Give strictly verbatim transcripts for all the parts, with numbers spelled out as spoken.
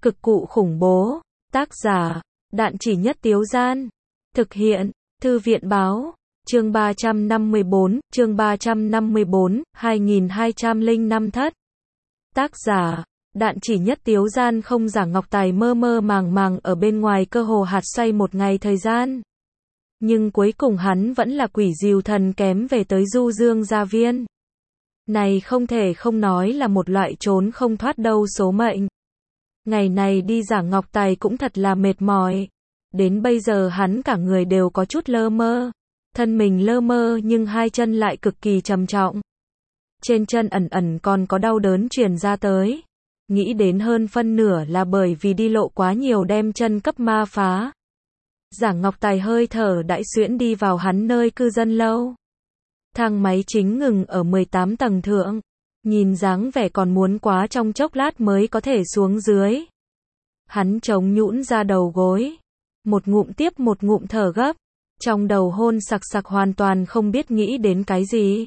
Cực cụ khủng bố. Tác giả, Đạn Chỉ Nhất Tiếu Gian. Thực hiện, Thư viện Báo. Chương ba trăm năm mươi bốn, chương ba trăm năm mươi bốn, hai nghìn hai trăm lẻ năm thất. Tác giả, Đạn Chỉ Nhất Tiếu Gian. Không. Giả Ngọc Tài mơ mơ màng màng ở bên ngoài cơ hồ hạt xoay một ngày thời gian. Nhưng cuối cùng hắn vẫn là quỷ dìu thần kém về tới Du Dương Gia Viên. Này không thể không nói là một loại trốn không thoát đâu số mệnh. Ngày này đi Giả Ngọc Tài cũng thật là mệt mỏi. Đến bây giờ hắn cả người đều có chút lơ mơ. Thân mình lơ mơ nhưng hai chân lại cực kỳ trầm trọng. Trên chân ẩn ẩn còn có đau đớn truyền ra tới. Nghĩ đến hơn phân nửa là bởi vì đi lộ quá nhiều đem chân cấp ma phá. Giả Ngọc Tài hơi thở đại xuyễn đi vào hắn nơi cư dân lâu. Thang máy chính ngừng ở mười tám tầng thượng. Nhìn dáng vẻ còn muốn quá trong chốc lát mới có thể xuống dưới. Hắn chống nhũn ra đầu gối. Một ngụm tiếp một ngụm thở gấp. Trong đầu hôn sặc sặc hoàn toàn không biết nghĩ đến cái gì.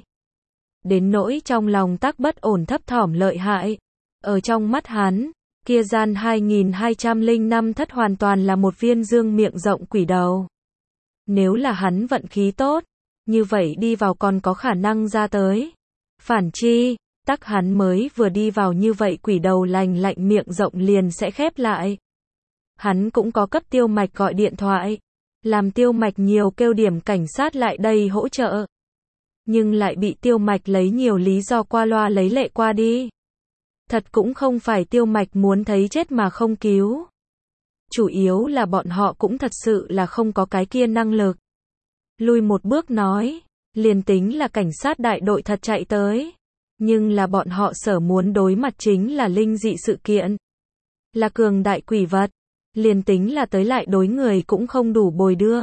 Đến nỗi trong lòng tắc bất ổn thấp thỏm lợi hại. Ở trong mắt hắn, kia gian hai nghìn hai trăm lẻ năm thất hoàn toàn là một viên dương miệng rộng quỷ đầu. Nếu là hắn vận khí tốt, như vậy đi vào còn có khả năng ra tới. Phản chi, tắc hắn mới vừa đi vào như vậy quỷ đầu lành lạnh miệng rộng liền sẽ khép lại. Hắn cũng có cấp Tiêu Mạch gọi điện thoại. Làm Tiêu Mạch nhiều kêu điểm cảnh sát lại đây hỗ trợ. Nhưng lại bị Tiêu Mạch lấy nhiều lý do qua loa lấy lệ qua đi. Thật cũng không phải Tiêu Mạch muốn thấy chết mà không cứu. Chủ yếu là bọn họ cũng thật sự là không có cái kia năng lực. Lui một bước nói, liền tính là cảnh sát đại đội thật chạy tới. Nhưng là bọn họ sở muốn đối mặt chính là linh dị sự kiện. Là cường đại quỷ vật. Liền tính là tới lại đối người cũng không đủ bồi đưa.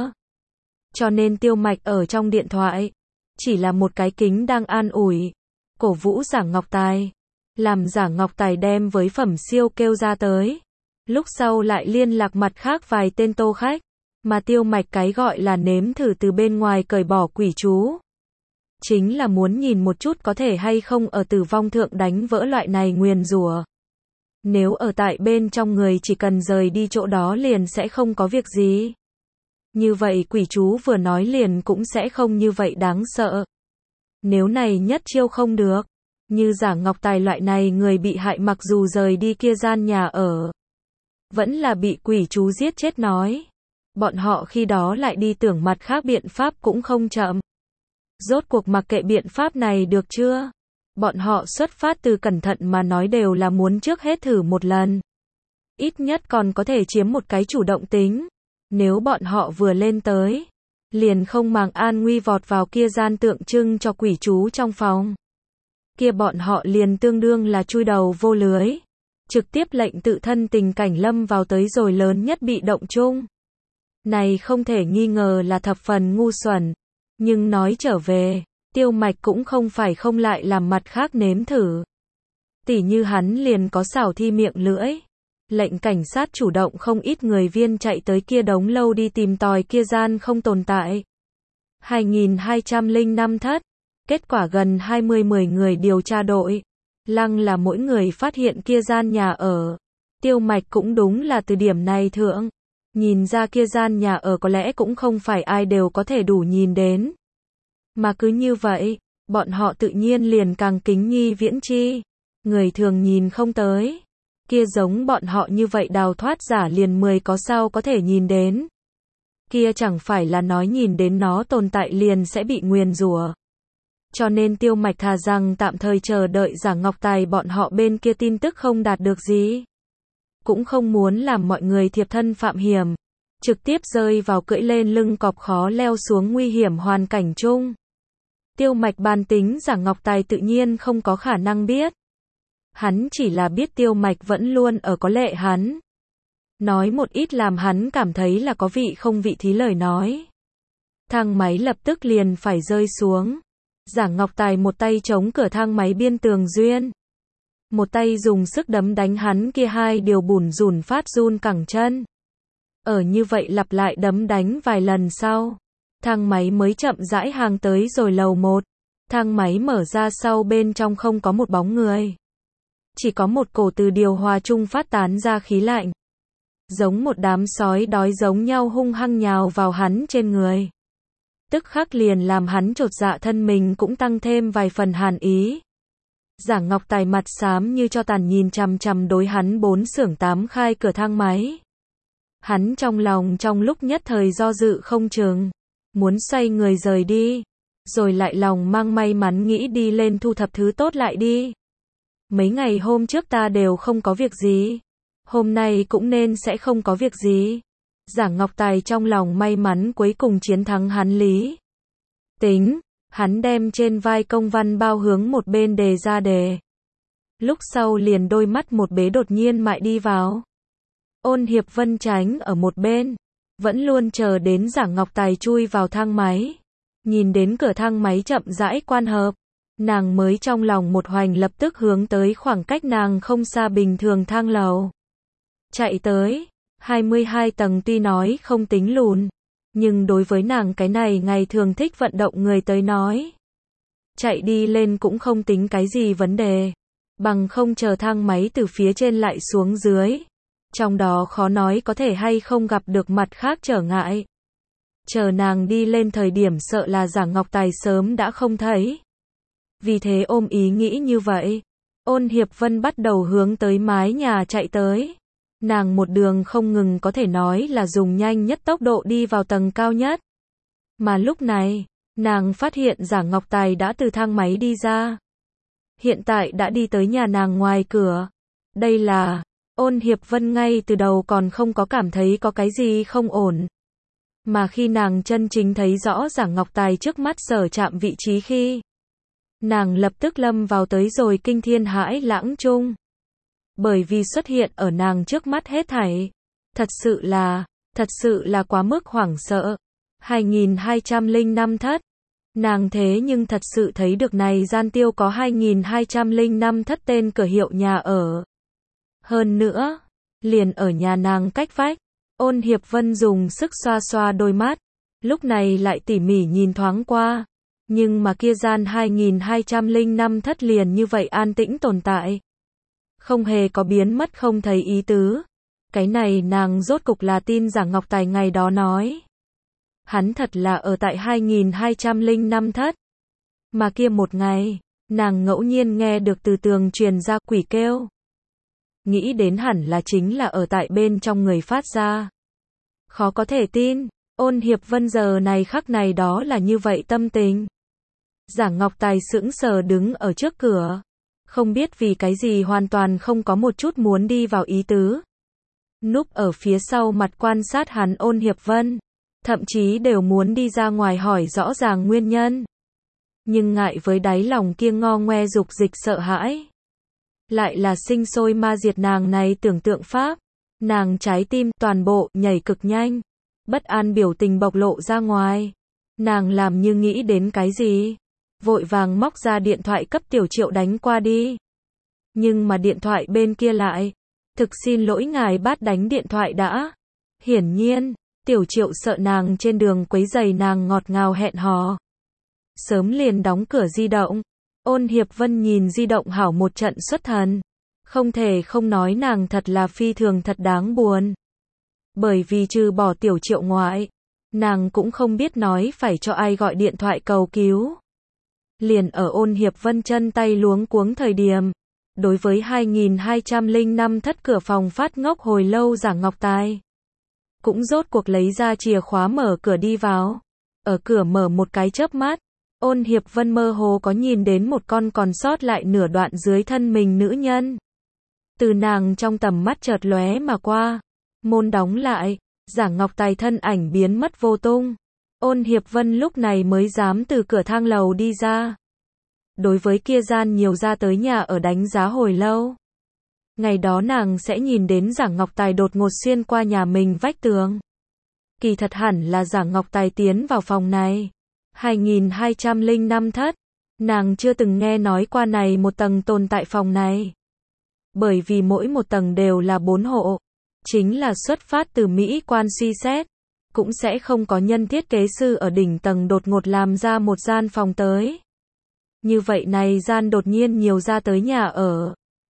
Cho nên Tiêu Mạch ở trong điện thoại. Chỉ là một cái kính đang an ủi. Cổ vũ Giả Ngọc Tài. Làm Giả Ngọc Tài đem với phẩm siêu kêu ra tới. Lúc sau lại liên lạc mặt khác vài tên tô khách. Mà Tiêu Mạch cái gọi là nếm thử từ bên ngoài cởi bỏ quỷ chú. Chính là muốn nhìn một chút có thể hay không ở tử vong thượng đánh vỡ loại này nguyền rủa. Nếu ở tại bên trong người chỉ cần rời đi chỗ đó liền sẽ không có việc gì. Như vậy quỷ chú vừa nói liền cũng sẽ không như vậy đáng sợ. Nếu này nhất chiêu không được. Như Giả Ngọc Tài loại này người bị hại mặc dù rời đi kia gian nhà ở. Vẫn là bị quỷ chú giết chết nói. Bọn họ khi đó lại đi tưởng mặt khác biện pháp cũng không chậm. Rốt cuộc mặc kệ biện pháp này được chưa? Bọn họ xuất phát từ cẩn thận mà nói đều là muốn trước hết thử một lần. Ít nhất còn có thể chiếm một cái chủ động tính. Nếu bọn họ vừa lên tới, liền không màng an nguy vọt vào kia gian tượng trưng cho quỷ chú trong phòng. Kia bọn họ liền tương đương là chui đầu vô lưới. Trực tiếp lệnh tự thân tình cảnh lâm vào tới rồi lớn nhất bị động chung. Này không thể nghi ngờ là thập phần ngu xuẩn. Nhưng nói trở về, Tiêu Mạch cũng không phải không lại làm mặt khác nếm thử. Tỉ như hắn liền có xảo thi miệng lưỡi. Lệnh cảnh sát chủ động không ít người viên chạy tới kia đống lâu đi tìm tòi kia gian không tồn tại. hai nghìn hai trăm lẻ năm thất. Kết quả gần hai mươi mười người điều tra đội. Lăng là mỗi người phát hiện kia gian nhà ở. Tiêu Mạch cũng đúng là từ điểm này thượng. Nhìn ra kia gian nhà ở có lẽ cũng không phải ai đều có thể đủ nhìn đến. Mà cứ như vậy, bọn họ tự nhiên liền càng kính nhi viễn chi. Người thường nhìn không tới. Kia giống bọn họ như vậy đào thoát giả liền mười có sao có thể nhìn đến. Kia chẳng phải là nói nhìn đến nó tồn tại liền sẽ bị nguyền rủa. Cho nên Tiêu Mạch thà rằng tạm thời chờ đợi Giả Ngọc Tài bọn họ bên kia tin tức không đạt được gì. Cũng không muốn làm mọi người thiệp thân phạm hiểm. Trực tiếp rơi vào cưỡi lên lưng cọp khó leo xuống nguy hiểm hoàn cảnh chung. Tiêu Mạch bàn tính Giả Ngọc Tài tự nhiên không có khả năng biết. Hắn chỉ là biết Tiêu Mạch vẫn luôn ở có lệ hắn. Nói một ít làm hắn cảm thấy là có vị không vị thí lời nói. Thang máy lập tức liền phải rơi xuống. Giả Ngọc Tài một tay chống cửa thang máy biên tường duyên. Một tay dùng sức đấm đánh hắn kia hai điều bùn rùn phát run cẳng chân. Ở như vậy lặp lại đấm đánh vài lần sau. Thang máy mới chậm rãi hàng tới rồi lầu một. Thang máy mở ra sau bên trong không có một bóng người. chỉ có một cổ từ điều hòa chung phát tán ra khí lạnh. Giống một đám sói đói giống nhau hung hăng nhào vào hắn trên người. Tức khắc liền làm hắn chột dạ, thân mình cũng tăng thêm vài phần hàn ý. Giảng Ngọc Tài mặt xám như cho tàn nhìn chằm chằm đối hắn bốn xưởng tám khai cửa thang máy. Hắn trong lòng trong lúc nhất thời do dự không chừng, muốn xoay người rời đi, rồi lại lòng mang may mắn nghĩ đi lên thu thập thứ tốt lại đi. Mấy ngày hôm trước ta đều không có việc gì, hôm nay cũng nên sẽ không có việc gì. Giảng Ngọc Tài trong lòng may mắn cuối cùng chiến thắng hắn lý tính, hắn đem trên vai công văn bao hướng một bên đề ra đề. Lúc sau liền đôi mắt một bế đột nhiên mại đi vào. Ôn Hiệp Vân tránh ở một bên, vẫn luôn chờ đến Giảng Ngọc Tài chui vào thang máy. Nhìn đến cửa thang máy chậm rãi quan hợp, nàng mới trong lòng một hoành lập tức hướng tới khoảng cách nàng không xa bình thường thang lầu. Chạy tới, hai mươi hai tầng tuy nói không tính lùn, nhưng đối với nàng cái này ngày thường thích vận động người tới nói, chạy đi lên cũng không tính cái gì vấn đề, bằng không chờ thang máy từ phía trên lại xuống dưới. Trong đó khó nói có thể hay không gặp được mặt khác trở ngại. Chờ nàng đi lên thời điểm sợ là Giảng Ngọc Tài sớm đã không thấy. Vì thế ôm ý nghĩ như vậy, Ôn Hiệp Vân bắt đầu hướng tới mái nhà chạy tới. Nàng một đường không ngừng có thể nói là dùng nhanh nhất tốc độ đi vào tầng cao nhất. Mà lúc này, nàng phát hiện Giảng Ngọc Tài đã từ thang máy đi ra. Hiện tại đã đi tới nhà nàng ngoài cửa. Đây là, Ôn Hiệp Vân ngay từ đầu còn không có cảm thấy có cái gì không ổn. Mà khi nàng chân chính thấy rõ Giảng Ngọc Tài trước mắt sở chạm vị trí khi, nàng lập tức lâm vào tới rồi kinh thiên hãi lãng chung. Bởi vì xuất hiện ở nàng trước mắt hết thảy, thật sự là, thật sự là quá mức hoảng sợ. hai nghìn hai trăm lẻ năm thất, nàng thế nhưng thật sự thấy được này gian tiêu có hai nghìn hai trăm lẻ năm thất tên cửa hiệu nhà ở. Hơn nữa, liền ở nhà nàng cách vách. Ôn Hiệp Vân dùng sức xoa xoa đôi mắt, lúc này lại tỉ mỉ nhìn thoáng qua, nhưng mà kia gian hai nghìn hai trăm lẻ năm thất liền như vậy an tĩnh tồn tại, không hề có biến mất không thấy ý tứ. Cái này nàng rốt cục là tin Giảng Ngọc Tài ngày đó nói, hắn thật là ở tại hai nghìn hai trăm lẻ năm thất. Mà kia một ngày, nàng ngẫu nhiên nghe được từ tường truyền ra quỷ kêu. Nghĩ đến hẳn là chính là ở tại bên trong người phát ra. Khó có thể tin, Ôn Hiệp Vân giờ này khắc này đó là như vậy tâm tình. Giảng Ngọc Tài sững sờ đứng ở trước cửa, không biết vì cái gì hoàn toàn không có một chút muốn đi vào ý tứ. Núp ở phía sau mặt quan sát hắn Ôn Hiệp Vân, thậm chí đều muốn đi ra ngoài hỏi rõ ràng nguyên nhân. Nhưng ngại với đáy lòng kia ngo ngoe dục dịch sợ hãi. Lại là sinh sôi ma diệt nàng này tưởng tượng pháp. Nàng trái tim toàn bộ nhảy cực nhanh. Bất an biểu tình bộc lộ ra ngoài. Nàng làm như nghĩ đến cái gì. Vội vàng móc ra điện thoại cấp Tiểu Triệu đánh qua đi. Nhưng mà điện thoại bên kia lại. Thực xin lỗi ngài bắt đánh điện thoại đã. Hiển nhiên, Tiểu Triệu sợ nàng trên đường quấy rầy nàng ngọt ngào hẹn hò. Sớm liền đóng cửa di động. Ôn Hiệp Vân nhìn di động hảo một trận xuất thần. Không thể không nói nàng thật là phi thường thật đáng buồn. Bởi vì trừ bỏ Tiểu Triệu ngoại, nàng cũng không biết nói phải cho ai gọi điện thoại cầu cứu. Liền ở Ôn Hiệp Vân chân tay luống cuống thời điểm, đối với hai nghìn hai trăm lẻ năm thất cửa phòng phát ngốc hồi lâu Giảng Ngọc Tài, cũng rốt cuộc lấy ra chìa khóa mở cửa đi vào. Ở cửa mở một cái chớp mắt, Ôn Hiệp Vân mơ hồ có nhìn đến một con còn sót lại nửa đoạn dưới thân mình nữ nhân. Từ nàng trong tầm mắt chợt lóe mà qua, môn đóng lại, Giảng Ngọc Tài thân ảnh biến mất vô tung. Ôn Hiệp Vân lúc này mới dám từ cửa thang lầu đi ra. Đối với kia gian nhiều ra tới nhà ở đánh giá hồi lâu. Ngày đó nàng sẽ nhìn đến Giảng Ngọc Tài đột ngột xuyên qua nhà mình vách tường. Kỳ thật hẳn là Giảng Ngọc Tài tiến vào phòng này. hai nghìn hai trăm lẻ năm thất. Nàng chưa từng nghe nói qua này một tầng tồn tại phòng này. Bởi vì mỗi một tầng đều là bốn hộ. Chính là xuất phát từ Mỹ quan suy xét. Cũng sẽ không có nhân thiết kế sư ở đỉnh tầng đột ngột làm ra một gian phòng tới. Như vậy này gian đột nhiên nhiều ra tới nhà ở.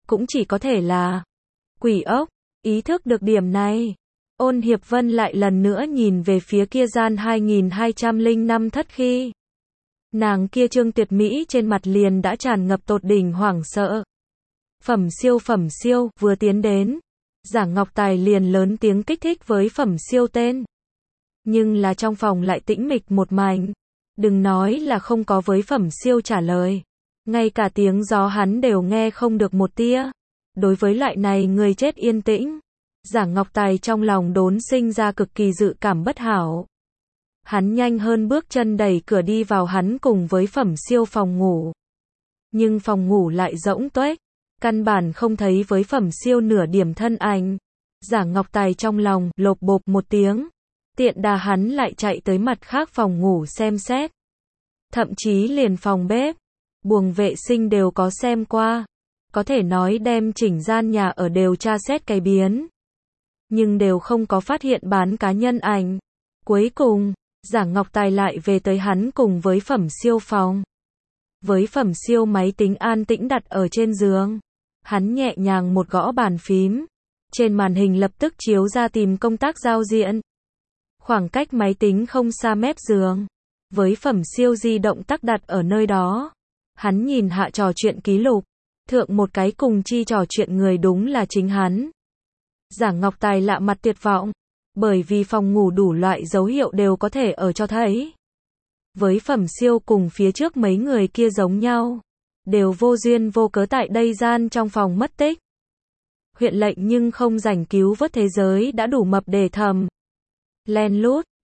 cũng chỉ có thể là quỷ ốc. Ý thức được điểm này, Ôn Hiệp Vân lại lần nữa nhìn về phía kia gian hai nghìn hai trăm lẻ năm thất khi. Nàng kia trương tuyệt mỹ trên mặt liền đã tràn ngập tột đỉnh hoảng sợ. Phẩm siêu phẩm siêu, vừa tiến đến, Giảng Ngọc Tài liền lớn tiếng kích thích với phẩm siêu tên. Nhưng là trong phòng lại tĩnh mịch một mảnh. Đừng nói là không có với phẩm siêu trả lời. Ngay cả tiếng gió hắn đều nghe không được một tia. Đối với loại này người chết yên tĩnh, Giảng Ngọc Tài trong lòng đốn sinh ra cực kỳ dự cảm bất hảo. Hắn nhanh hơn bước chân đẩy cửa đi vào hắn cùng với phẩm siêu phòng ngủ. Nhưng phòng ngủ lại rỗng tuếch, căn bản không thấy với phẩm siêu nửa điểm thân ảnh. Giảng Ngọc Tài trong lòng lộp bộp một tiếng, tiện đà hắn lại chạy tới mặt khác phòng ngủ xem xét. Thậm chí liền phòng bếp, buồng vệ sinh đều có xem qua, có thể nói đem chỉnh gian nhà ở đều tra xét cái biến. Nhưng đều không có phát hiện bán cá nhân ảnh. Cuối cùng, Giảng Ngọc Tài lại về tới hắn cùng với phẩm siêu phòng. Với phẩm siêu máy tính an tĩnh đặt ở trên giường. Hắn nhẹ nhàng một gõ bàn phím. Trên màn hình lập tức chiếu ra tìm công tác giao diện. Khoảng cách máy tính không xa mép giường. Với phẩm siêu di động tắc đặt ở nơi đó. Hắn nhìn hạ trò chuyện ký lục. Thượng một cái cùng chi trò chuyện người đúng là chính hắn. Giảng Ngọc Tài lạ mặt tuyệt vọng. Bởi vì phòng ngủ đủ loại dấu hiệu đều có thể ở cho thấy. Với phẩm siêu cùng phía trước mấy người kia giống nhau. Đều vô duyên vô cớ tại đây gian trong phòng mất tích. Huyện lệnh nhưng không rảnh cứu vớt thế giới đã đủ mập để thầm. Len lút,